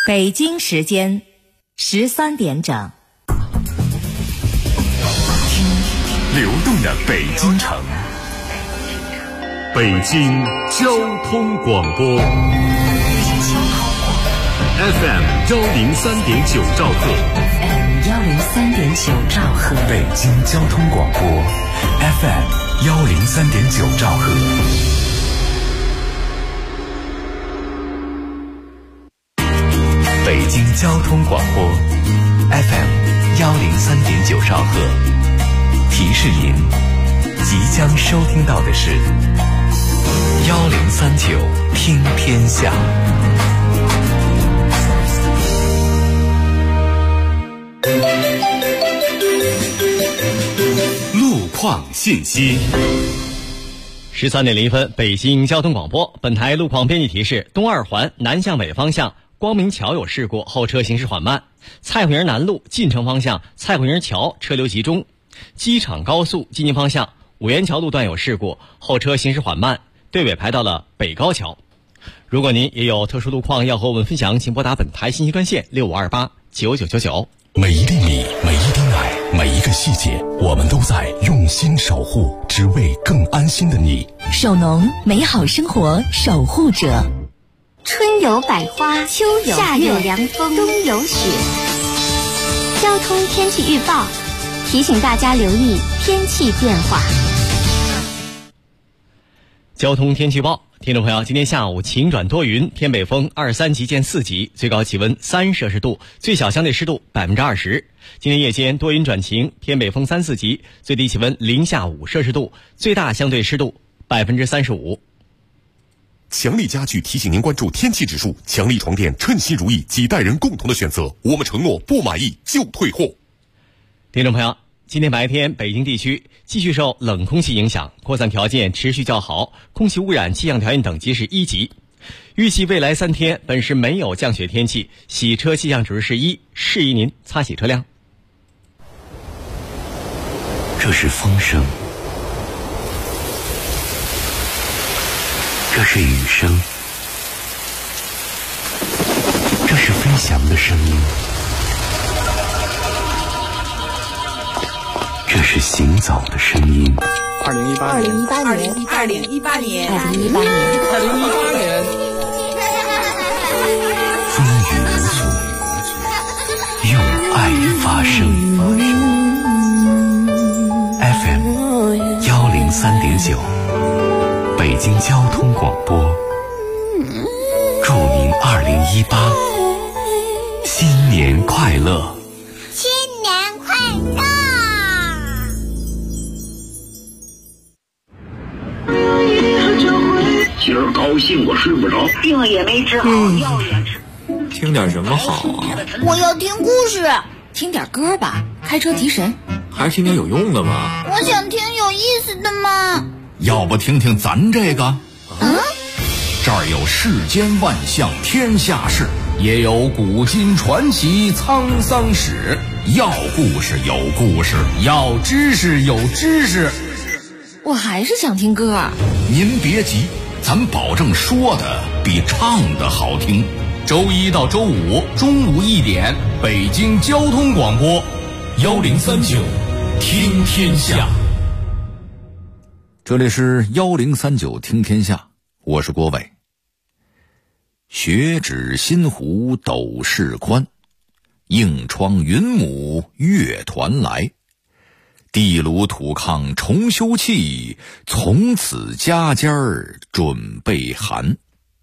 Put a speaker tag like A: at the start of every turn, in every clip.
A: 北京时间13点整。
B: 听流动的北京城，北京交通广播 FM 103.9兆赫，
C: 103.9兆赫，
B: 北京交通广播 FM 103.9兆赫。北京交通广播 FM 103.9兆赫，提示您即将收听到的是1039听天下。路况信息。
D: 13点01分，北京交通广播，本台路况编辑提示：东二环南向北方向光明桥有事故，后车行驶缓慢；蔡慧营南路进城方向蔡慧营桥车流集中；机场高速进京方向五元桥路段有事故，后车行驶缓慢，队尾排到了北高桥。如果您也有特殊路况要和我们分享，请拨打本台信息专线65289999。
B: 每一粒米，每一滴奶，每一个细节，我们都在用心守护，只为更安心的你。
C: 首农，美好生活守护者。
E: 春有百花，秋有夏有凉风，冬有雪。交通天气预报提醒大家留意天气变化。
D: 交通天气预报，听众朋友，今天下午晴转多云，偏北风23级见4级，最高气温3摄氏度，最小相对湿度20%。今天夜间多云转晴，偏北风3、4级，最低气温零下5摄氏度，最大相对湿度35%。
F: 强力家具提醒您关注天气指数，强力床垫称心如意，几代人共同的选择，我们承诺不满意就退货。
D: 听众朋友，今天白天北京地区继续受冷空气影响，扩散条件持续较好，空气污染气象条件等级是1级。预计未来3天本市没有降雪天气，洗车气象指数是1，适宜您擦洗车辆。
B: 这是风声，这是雨声，这是飞翔的声音，这是行走的声音。
G: 2018年，
B: 风雨无阻，用爱发声。FM 103.9，北京交通广播，祝您2018新年快乐！
E: 新年快乐！
H: 今儿高兴我睡不着，
I: 病也没治好，药也吃。
G: 听点什么好啊？
J: 我要听故事。
C: 听点歌吧，开车提神。
G: 还是听点有用的吧。
J: 我想听有意思的嘛。
K: 要不听听咱这个？这儿有世间万象天下事，也有古今传奇沧桑史。要故事有故事，要知识有知识。
C: 我还是想听歌。
K: 您别急，咱保证说的比唱的好听。周一到周五中午1点，北京交通广播1039听天下。
L: 这里是1039听天下，我是郭伟。雪指新湖斗室宽，映窗云母月团来。地炉土炕重修葺，从此家家准备寒。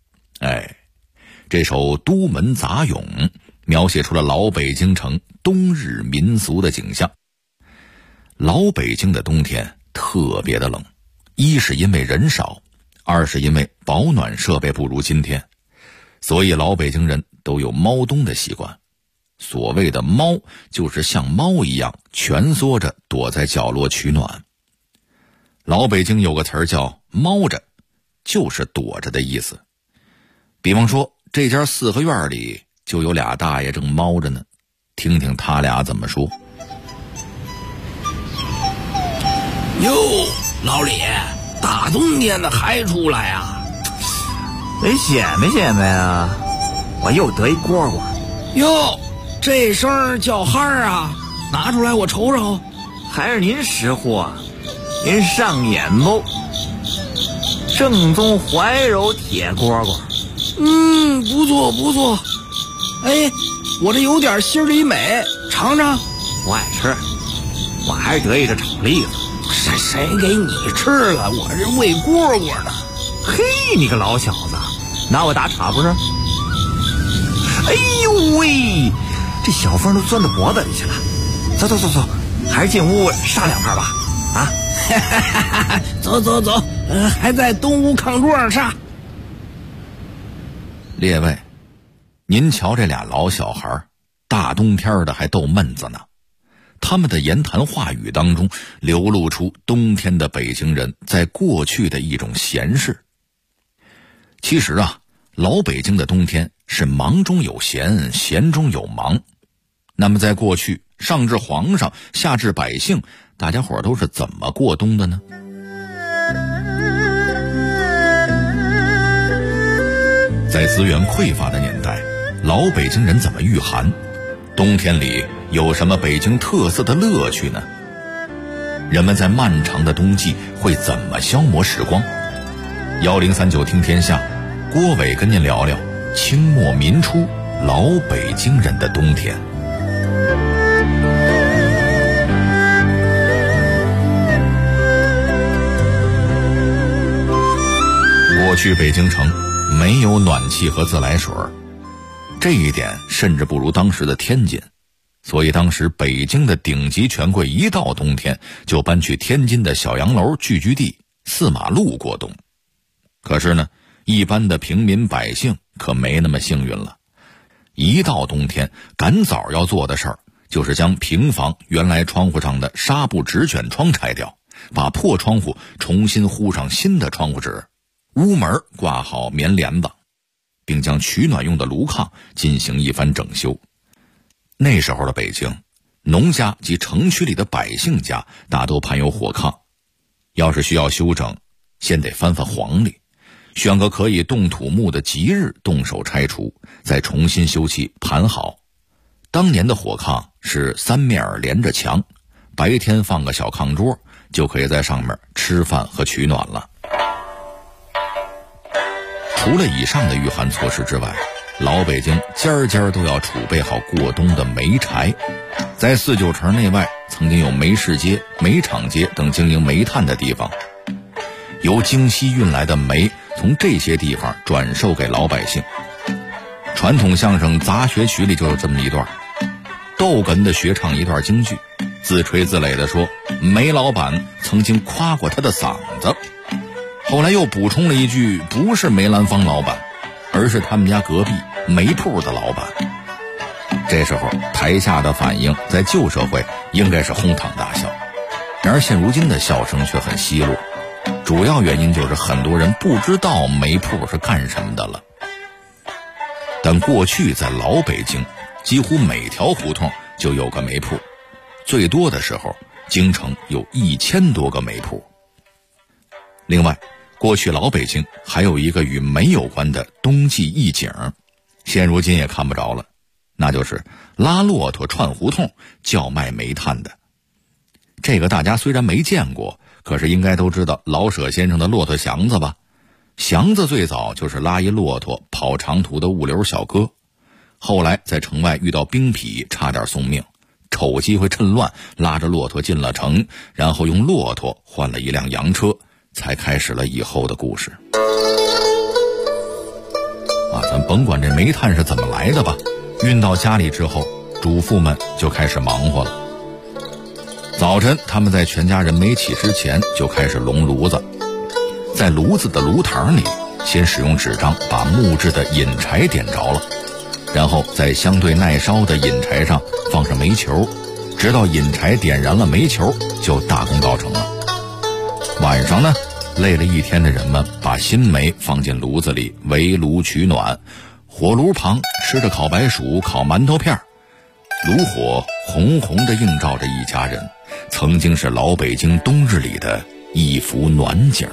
L: 这首《都门杂咏》描写出了老北京城冬日民俗的景象。老北京的冬天特别的冷，一是因为人少，二是因为保暖设备不如今天，所以老北京人都有猫冬的习惯。所谓的猫，就是像猫一样蜷缩着躲在角落取暖。老北京有个词儿叫猫着，就是躲着的意思。比方说这家4合院里就有俩大爷正猫着呢，听听他俩怎么说。
M: 哟，老李，大冬天的还出来啊？
N: 没写呀？我又得一蝈蝈，
M: 哟，这声叫憨儿啊，拿出来我瞅瞅。
G: 还是您识货，您上眼不？正宗怀柔铁蝈蝈。
M: 不错不错。哎，我这有点心里美，尝尝。
G: 不爱吃，我还是得意这炒栗子。
M: 谁给你吃了？我是喂蝈蝈的。
G: 嘿，你个老小子，拿我打岔不是？哎呦喂，这小风都钻到脖子里去了。走，还是进屋杀两盘吧。啊，
M: 走，还在东屋炕桌上杀。
L: 列位，您瞧这俩老小孩，大冬天的还逗闷子呢。他们的言谈话语当中流露出冬天的北京人在过去的一种闲适。其实啊，老北京的冬天是忙中有闲，闲中有忙。那么在过去，上至皇上，下至百姓，大家伙都是怎么过冬的呢？在资源匮乏的年代，老北京人怎么御寒？冬天里有什么北京特色的乐趣呢？人们在漫长的冬季会怎么消磨时光？1039听天下，郭伟跟您聊聊清末民初老北京人的冬天。过去北京城没有暖气和自来水，这一点甚至不如当时的天津，所以当时北京的顶级权贵一到冬天就搬去天津的小洋楼聚居地4马路过冬。可是呢，一般的平民百姓可没那么幸运了。一到冬天，赶早要做的事儿就是将平房原来窗户上的纱布纸卷窗拆掉，把破窗户重新糊上新的窗户纸，屋门挂好棉帘子，并将取暖用的炉炕进行一番整修。那时候的北京，农家及城区里的百姓家大都盘有火炕，要是需要修整，先得翻翻黄历，选个可以动土木的吉日动手拆除，再重新修葺盘好。当年的火炕是3面连着墙，白天放个小炕桌，就可以在上面吃饭和取暖了。除了以上的御寒措施之外，老北京家家都要储备好过冬的煤柴。在4、9城内外曾经有煤市街、煤厂街等经营煤炭的地方，由京西运来的煤从这些地方转售给老百姓。传统相声杂学曲里就有这么一段，逗哏的学唱一段京剧，自吹自擂地说煤老板曾经夸过他的嗓子，后来又补充了一句，不是梅兰芳老板，而是他们家隔壁煤铺的老板。这时候台下的反应在旧社会应该是哄堂大笑，然而现如今的笑声却很稀落，主要原因就是很多人不知道煤铺是干什么的了。但过去在老北京，几乎每条胡同就有个煤铺，最多的时候京城有1000多个煤铺。另外，过去老北京还有一个与煤有关的冬季异景，现如今也看不着了，那就是拉骆驼串胡同叫卖煤炭的。这个大家虽然没见过，可是应该都知道老舍先生的骆驼祥子吧？祥子最早就是拉一骆驼跑长途的物流小哥，后来在城外遇到兵痞，差点送命，瞅机会趁乱拉着骆驼进了城，然后用骆驼换了一辆洋车，才开始了以后的故事。咱甭管这煤炭是怎么来的吧，运到家里之后，主妇们就开始忙活了。早晨他们在全家人没起之前就开始笼炉子，在炉子的炉膛里先使用纸张把木质的引柴点着了，然后在相对耐烧的引柴上放上煤球，直到引柴点燃了煤球，就大功告成了。晚上呢，累了一天的人们把新煤放进炉子里围炉取暖，火炉旁吃着烤白薯、烤馒头片，炉火红红地映照着一家人，曾经是老北京冬日里的一幅暖景。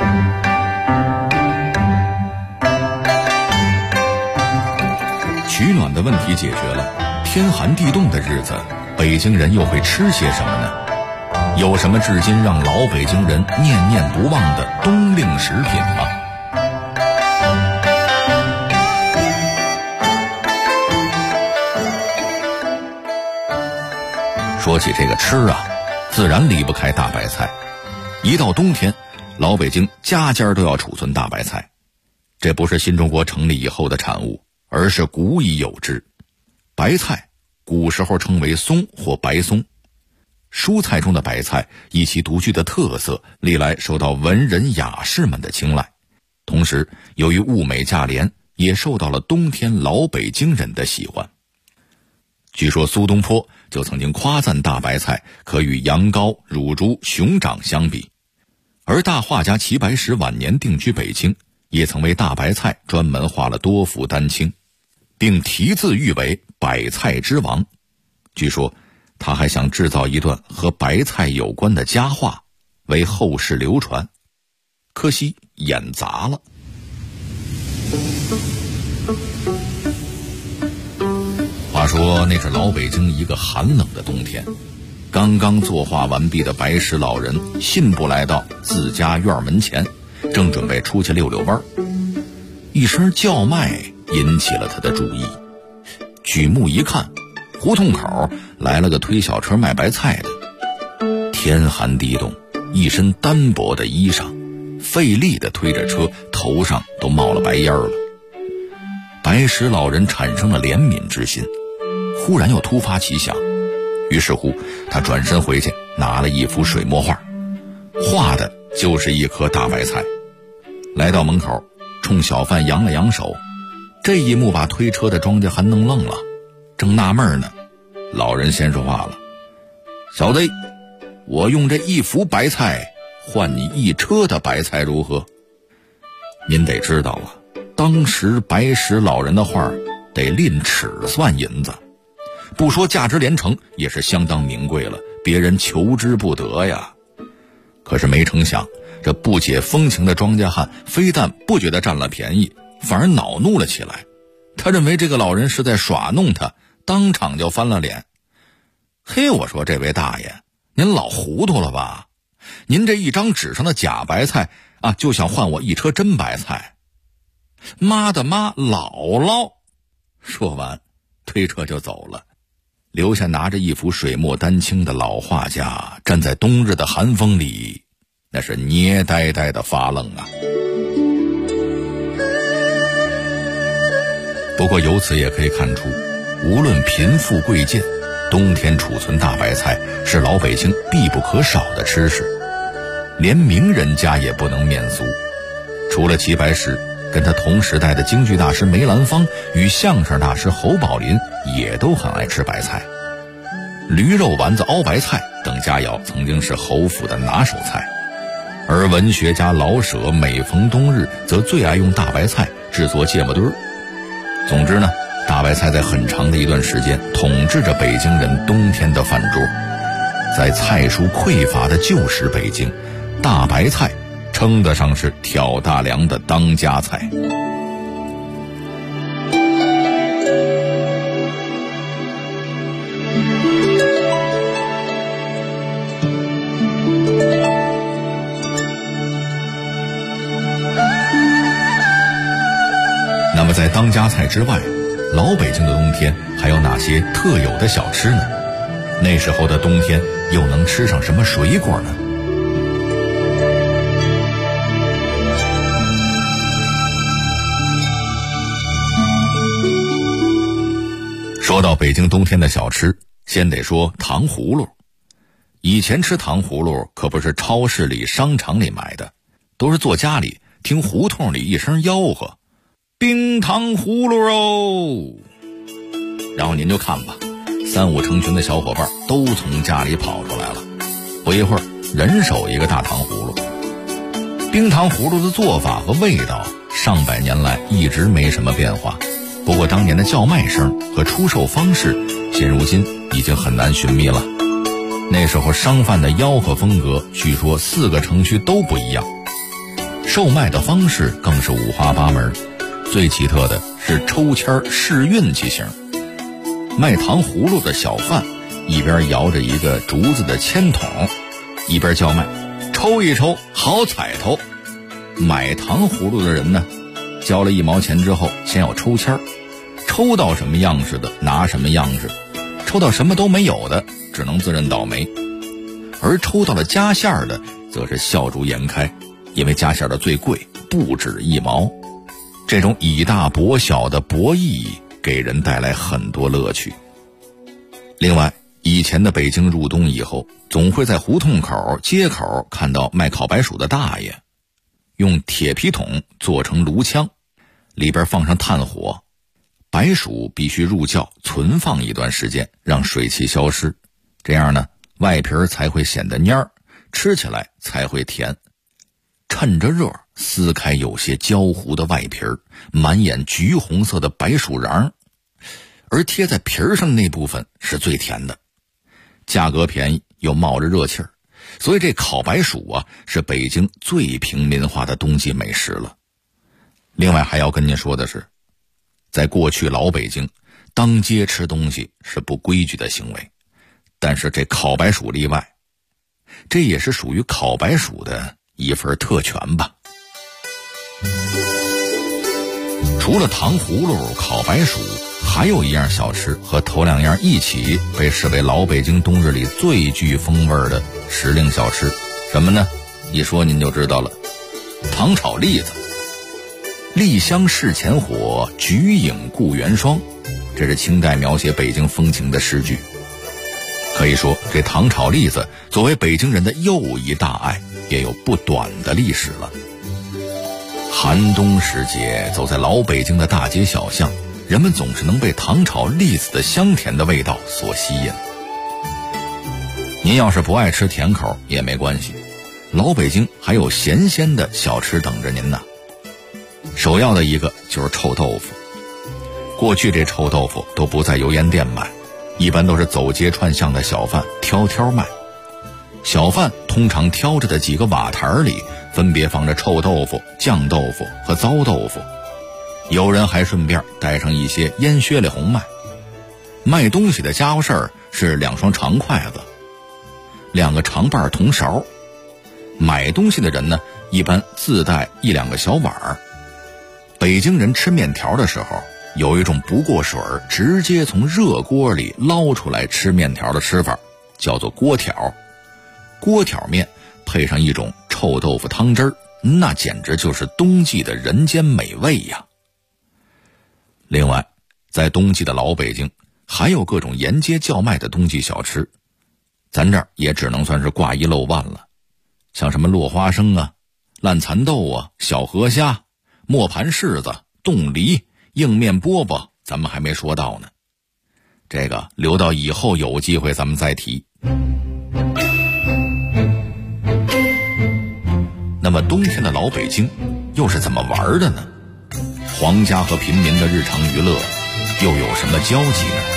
L: 取问题解决了，天寒地冻的日子，北京人又会吃些什么呢？有什么至今让老北京人念念不忘的冬令食品吗？说起这个吃啊，自然离不开大白菜。一到冬天，老北京家家都要储存大白菜。这不是新中国成立以后的产物，而是古已有之。白菜古时候称为松或白松，蔬菜中的白菜以其独具的特色，历来受到文人雅士们的青睐。同时，由于物美价廉，也受到了冬天老北京人的喜欢。据说苏东坡就曾经夸赞大白菜可与羊羔、乳猪、熊掌相比，而大画家齐白石晚年定居北京，也曾为大白菜专门画了多幅丹青，并题字誉为百菜之王。据说他还想制造一段和白菜有关的佳话，为后世流传，可惜演砸了。话说那是老北京一个寒冷的冬天，刚刚作画完毕的白石老人信步来到自家院门前，正准备出去溜溜弯，一声叫卖引起了他的注意。举目一看，胡同口来了个推小车卖白菜的，天寒地冻，一身单薄的衣裳，费力地推着车，头上都冒了白烟了。白石老人产生了怜悯之心，忽然又突发奇想，于是乎他转身回去拿了一幅水墨画，画的就是一颗大白菜。来到门口，冲小贩扬了扬手，这一幕把推车的庄稼还弄愣了，正纳闷呢，老人先说话了：“小子，我用这一幅白菜换你一车的白菜如何？”您得知道啊，当时白石老人的画得吝尺算银子，不说价值连城，也是相当名贵了，别人求之不得呀。可是没成想，这不解风情的庄稼汉非但不觉得占了便宜，反而恼怒了起来。他认为这个老人是在耍弄他，当场就翻了脸。嘿，我说这位大爷，您老糊涂了吧？您这一张纸上的假白菜啊，就想换我一车真白菜？妈的妈，姥姥！说完，推车就走了，留下拿着一幅水墨丹青的老画家站在冬日的寒风里，那是捏呆呆的发愣啊。不过由此也可以看出，无论贫富贵贱，冬天储存大白菜是老北京必不可少的吃食，连名人家也不能免俗。除了齐白石，跟他同时代的京剧大师梅兰芳与相声大师侯宝林也都很爱吃白菜。驴肉丸子熬白菜等佳肴曾经是侯府的拿手菜，而文学家老舍每逢冬日则最爱用大白菜制作芥末墩儿。总之呢，大白菜在很长的一段时间统治着北京人冬天的饭桌。在菜蔬匮乏的旧时北京，大白菜称得上是挑大梁的当家菜。那么在当家菜之外，老北京的冬天还有哪些特有的小吃呢？那时候的冬天又能吃上什么水果呢？说到北京冬天的小吃，先得说糖葫芦。以前吃糖葫芦可不是超市里商场里买的，都是坐家里听胡同里一声吆喝，冰糖葫芦哦，然后您就看吧，3、5成群的小伙伴都从家里跑出来了，不一会儿人手一个大糖葫芦。冰糖葫芦的做法和味道上百年来一直没什么变化，不过当年的叫卖声和出售方式现如今已经很难寻觅了。那时候商贩的吆喝风格据说4个城区都不一样，售卖的方式更是五花八门，最奇特的是抽签试运气型， 卖糖葫芦的小贩一边摇着一个竹子的签筒，一边叫卖：抽一抽，好彩头。买糖葫芦的人呢，交了1毛钱之后，先要抽签儿，抽到什么样式的拿什么样式，抽到什么都没有的，只能自认倒霉。而抽到了加馅的，则是笑逐颜开，因为加馅的最贵，不止1毛。这种以大博小的博弈给人带来很多乐趣。另外，以前的北京入冬以后，总会在胡同口、街口看到卖烤白薯的大爷，用铁皮桶做成炉枪，里边放上炭火，白薯必须入窖存放一段时间，让水汽消失，这样呢，外皮才会显得蔫儿，吃起来才会甜。趁着热撕开有些焦糊的外皮，满眼橘红色的白薯瓤，而贴在皮上的那部分是最甜的，价格便宜又冒着热气儿，所以这烤白薯啊，是北京最平民化的冬季美食了。另外还要跟您说的是，在过去老北京，当街吃东西是不规矩的行为，但是这烤白薯例外，这也是属于烤白薯的一份特权吧。除了糖葫芦、烤白薯，还有一样小吃和头2样一起被视为老北京冬日里最具风味的时令小吃，什么呢？一说您就知道了，糖炒栗子。栗香事前火，菊影故园霜，这是清代描写北京风情的诗句。可以说，这糖炒栗子作为北京人的又一大爱，也有不短的历史了。寒冬时节，走在老北京的大街小巷，人们总是能被糖炒栗子的香甜的味道所吸引。您要是不爱吃甜口也没关系，老北京还有咸鲜的小吃等着您呢。首要的一个就是臭豆腐。过去这臭豆腐都不在油盐店买，一般都是走街串巷的小贩挑挑卖。小贩通常挑着的几个瓦坛里分别放着臭豆腐、酱豆腐和糟豆腐，有人还顺便带上一些腌靴里红卖。卖东西的家伙事儿是2双长筷子，2个长把铜勺。买东西的人呢，一般自带1、2个小碗儿。北京人吃面条的时候，有一种不过水直接从热锅里捞出来吃面条的吃法，叫做锅条。锅条面配上一种臭豆腐汤汁儿，那简直就是冬季的人间美味呀。另外，在冬季的老北京，还有各种沿街叫卖的冬季小吃，咱这儿也只能算是挂一漏万了。像什么落花生啊、烂蚕豆啊、小河虾、磨盘柿子、冻梨、硬面饽饽，咱们还没说到呢。这个留到以后有机会咱们再提。那么冬天的老北京又是怎么玩的呢？皇家和平民的日常娱乐又有什么交集呢？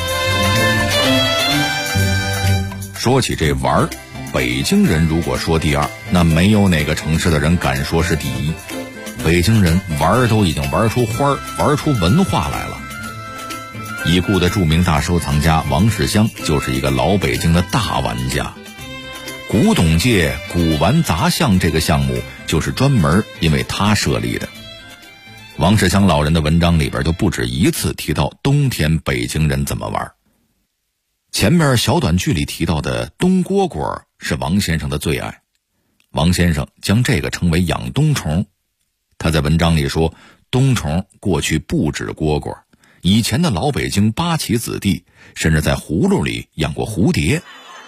L: 说起这玩，北京人如果说第2，那没有哪个城市的人敢说是第1。北京人玩都已经玩出花，玩出文化来了。已故的著名大收藏家王世襄就是一个老北京的大玩家。古董界古玩杂项这个项目就是专门因为他设立的。王世襄老人的文章里边就不止一次提到冬天北京人怎么玩。前面小短剧里提到的冬蝈蝈是王先生的最爱，王先生将这个称为养冬虫。他在文章里说，冬虫过去不止蝈蝈，以前的老北京八旗子弟甚至在葫芦里养过蝴蝶。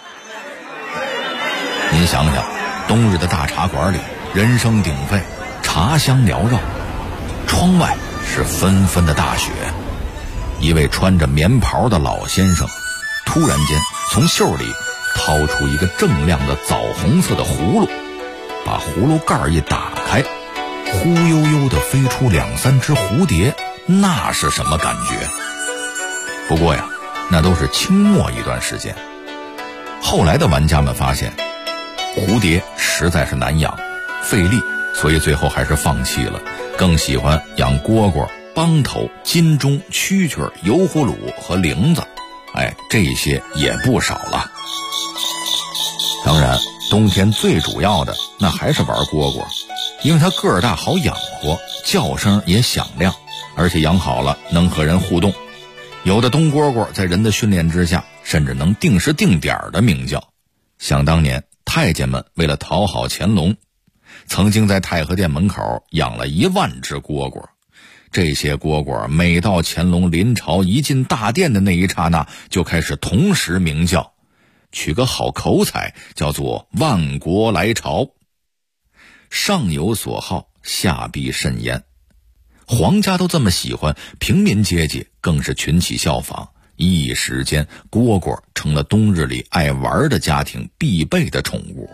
L: 您想想，冬日的大茶馆里人声鼎沸，茶香缭绕，窗外是纷纷的大雪。一位穿着棉袍的老先生突然间从袖里掏出一个锃亮的枣红色的葫芦，把葫芦盖一打开，忽悠悠地飞出2、3只蝴蝶，那是什么感觉？不过呀，那都是清末一段时间。后来的玩家们发现蝴蝶实在是难养，费力，所以最后还是放弃了，更喜欢养蝈蝈、梆头、金钟、蛐蛐、油葫芦和铃子。 这些也不少了。当然冬天最主要的那还是玩蝈蝈，因为它个儿大好养活，叫声也响亮，而且养好了能和人互动。有的冬蝈蝈在人的训练之下，甚至能定时定点的鸣叫。想当年太监们为了讨好乾隆，曾经在太和殿门口养了1万只蝈蝈。这些蝈蝈每到乾隆临朝一进大殿的那一刹那，就开始同时鸣叫，取个好口彩，叫做万国来朝。上有所好，下必甚焉。皇家都这么喜欢，平民阶级更是群起效仿，一时间蝈蝈成了冬日里爱玩的家庭必备的宠物。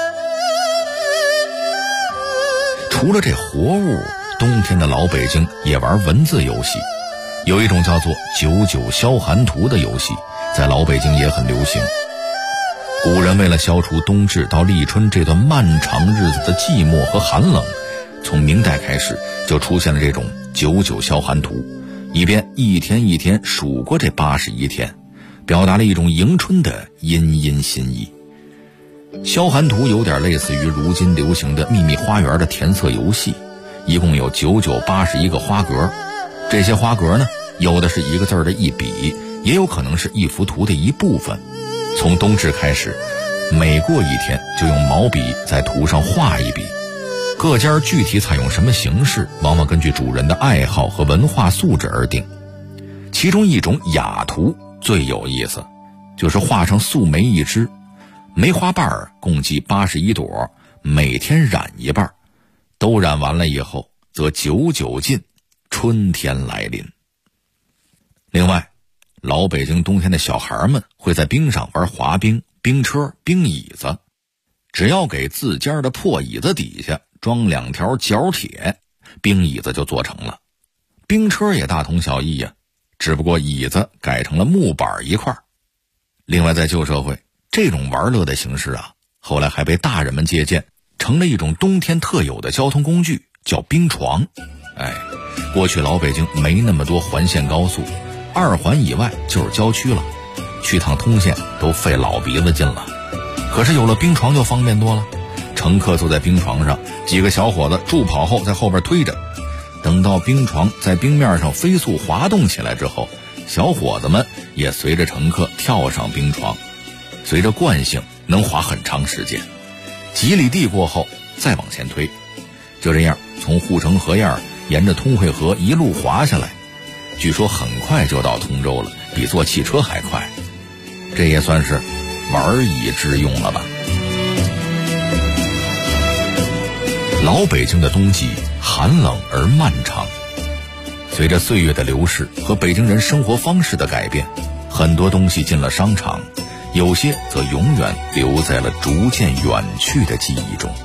L: 除了这活物，冬天的老北京也玩文字游戏，有一种叫做99消寒图的游戏，在老北京也很流行。古人为了消除冬至到立春这段漫长日子的寂寞和寒冷，从明代开始就出现了这种99消寒图，以便一天一天数过这81天，表达了一种迎春的殷殷心意。消寒图有点类似于如今流行的秘密花园的填色游戏，一共有9981个花格。这些花格呢，有的是一个字的一笔，也有可能是一幅图的一部分。从冬至开始，每过一天就用毛笔在图上画一笔。各家具体采用什么形式，往往根据主人的爱好和文化素质而定。其中一种雅图最有意思，就是画上素梅1枝，梅花瓣共计81朵，每天染一半，都染完了以后则99尽，春天来临。另外，老北京冬天的小孩们会在冰上玩滑冰、冰车、冰椅子，只要给自家的破椅子底下装2条角铁，冰椅子就做成了。冰车也大同小异呀，只不过椅子改成了木板一块。另外，在旧社会，这种玩乐的形式啊，后来还被大人们借鉴，成了一种冬天特有的交通工具，叫冰床。过去老北京没那么多环线高速，2环以外就是郊区了，去趟通县都费老鼻子劲了。可是有了冰床就方便多了，乘客坐在冰床上，几个小伙子助跑后在后边推着，等到冰床在冰面上飞速滑动起来之后，小伙子们也随着乘客跳上冰床，随着惯性能滑很长时间，几里地过后再往前推，就这样从护城河沿沿着通惠河一路滑下来，据说很快就到通州了，比坐汽车还快。这也算是玩以致用了吧。老北京的冬季寒冷而漫长，随着岁月的流逝和北京人生活方式的改变，很多东西进了商场，有些则永远留在了逐渐远去的记忆中。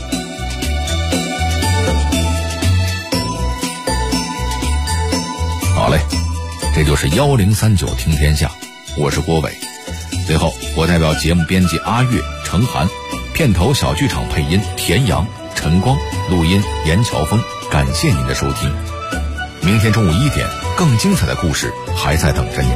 L: 好嘞，这就是1039听天下，我是郭伟。最后，我代表节目编辑阿月、程涵，片头小剧场配音田阳、陈光，录音严乔峰，感谢您的收听。明天中午1点，更精彩的故事还在等着你。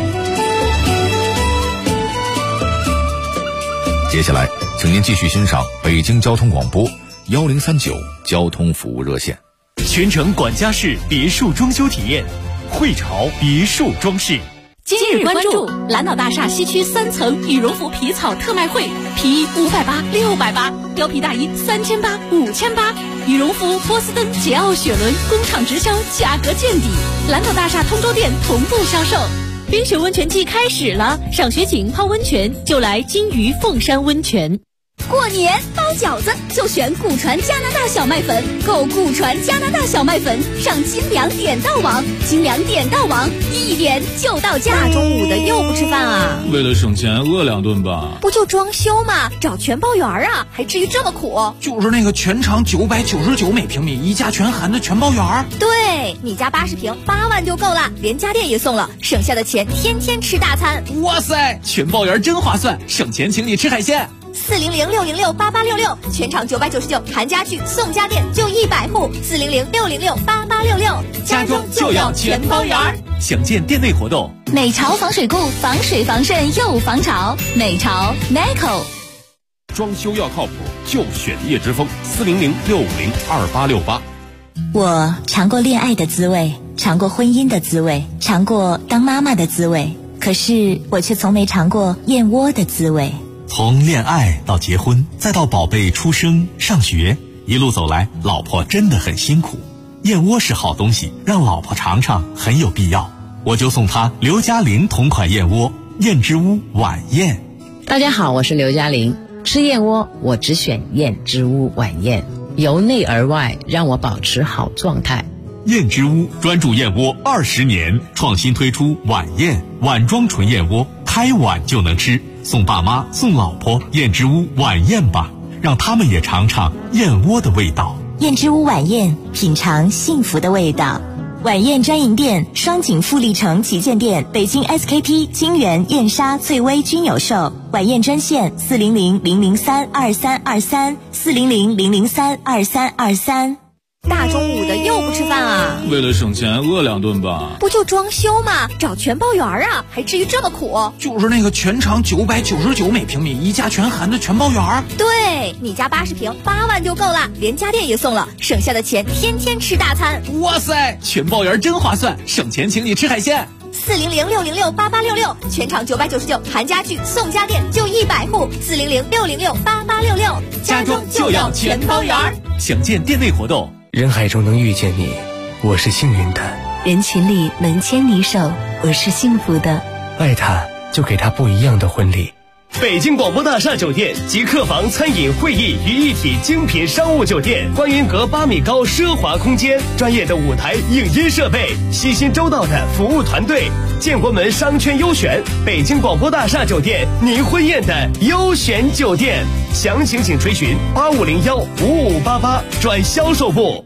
L: 接下来，请您继续欣赏北京交通广播1039交通服务热线。
B: 全程管家式别墅装修体验，汇潮别墅装饰。
C: 今日关注蓝岛大厦西区3层羽绒服皮草特卖会，皮衣580、680，貂皮大衣3800、5800，羽绒服波司登、捷奥、雪伦工厂直销，价格见底。蓝岛大厦通州店同步销售。冰雪温泉季开始了，赏雪景泡温泉就来金鱼凤山温泉。
N: 过年包饺子就选古传加拿大小麦粉，购古传加拿大小麦粉上精粮点到网，精粮点到网一点就到家。
C: 大中午的又不吃饭啊？
O: 为了省钱饿2顿吧。
N: 不就装修吗？找全包园啊，还至于这么苦？
M: 就是那个全长999每平米，一家全含的全包园。
N: 对，你家80平8万就够了，连家电也送了，省下的钱天天吃大餐。
O: 哇塞，全包园真划算，省钱请你吃海鲜。
N: 400-606-8866，全场999，含家具送家电就100户，400-606-8866，
O: 家装就要全包园。 省建店内活动。
C: 美潮防水固，防水防渗又防潮。美潮 Meco。
F: 装修要靠谱，就选叶之锋，400-650-2868。
A: 我尝过恋爱的滋味，尝过婚姻的滋味，尝过当妈妈的滋味，可是我却从没尝过燕窝的滋味。
P: 从恋爱到结婚，再到宝贝出生上学，一路走来，老婆真的很辛苦。燕窝是好东西，让老婆尝尝很有必要。我就送她刘嘉玲同款燕窝，燕之屋晚宴。
Q: 大家好，我是刘嘉玲。吃燕窝我只选燕之屋晚宴，由内而外让我保持好状态。
P: 燕之屋专注燕窝20年，创新推出晚宴碗装纯燕窝，开碗就能吃，送爸妈送老婆燕之屋晚宴吧，让他们也尝尝燕窝的味道。
A: 燕之屋晚宴，品尝幸福的味道。晚宴专营店：双井富力城旗舰店、北京 SKP、金源、燕莎、翠微均有售。晚宴专线400-003-2323，400-003-2323。
N: 大中午的又不吃饭啊？
R: 为了省钱饿2顿吧。
N: 不就装修吗？找全包园啊，还至于这么苦？
M: 就是那个全长999每平米，一家全含的全包园。
N: 对，你家80平8万就够了，连家电也送了，省下的钱天天吃大餐。
O: 哇塞，全包园真划算，省钱请你吃海鲜。
N: 400-606-8866，全场999，含家具送家电就100户。400-606-8866，
O: 家装就要全包园。省建店内活动。
S: 人海中能遇见你，我是幸运的；
A: 人群里能牵你手，我是幸福的。
S: 爱他，就给他不一样的婚礼。
T: 北京广播大厦酒店集客房、餐饮、会议于一体精品商务酒店，观云阁8米高奢华空间，专业的舞台影音设备，悉心周到的服务团队，建国门商圈优选，北京广播大厦酒店，您婚宴的优选酒店。详情请垂询8501-5588转销售部。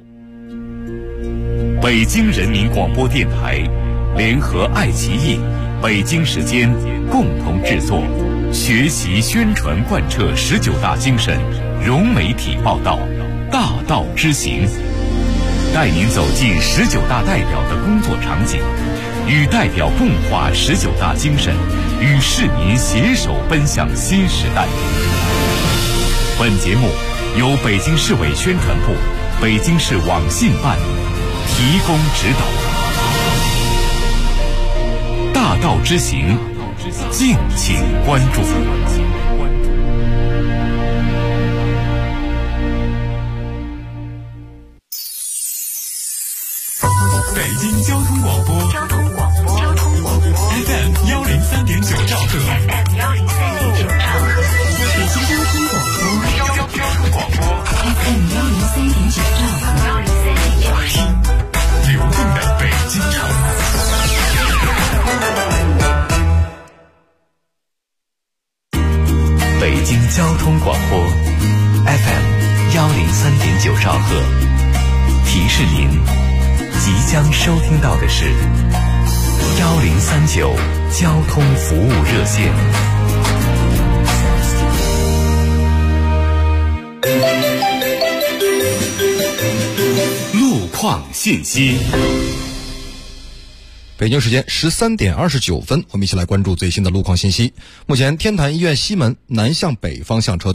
F: 北京人民广播电台联合爱奇艺、北京时间共同制作，学习宣传贯彻19大精神，融媒体报道，大道之行，带您走进19大代表的工作场景，与代表共话19大精神，与市民携手奔向新时代。本节目由北京市委宣传部、北京市网信办提供指导。大道之行，敬请关注。
B: 北京交通广播FM 103.9兆赫，
C: 北京交通广播 FM 103.9兆赫，
B: 流动的北京城。 北京交通广播 FM 103.9兆赫，提示您即将收听到的是1039交通服务热线。路况信息。
U: 北京时间13点29分，我们一起来关注最新的路况信息。目前天坛医院西门南向北方向车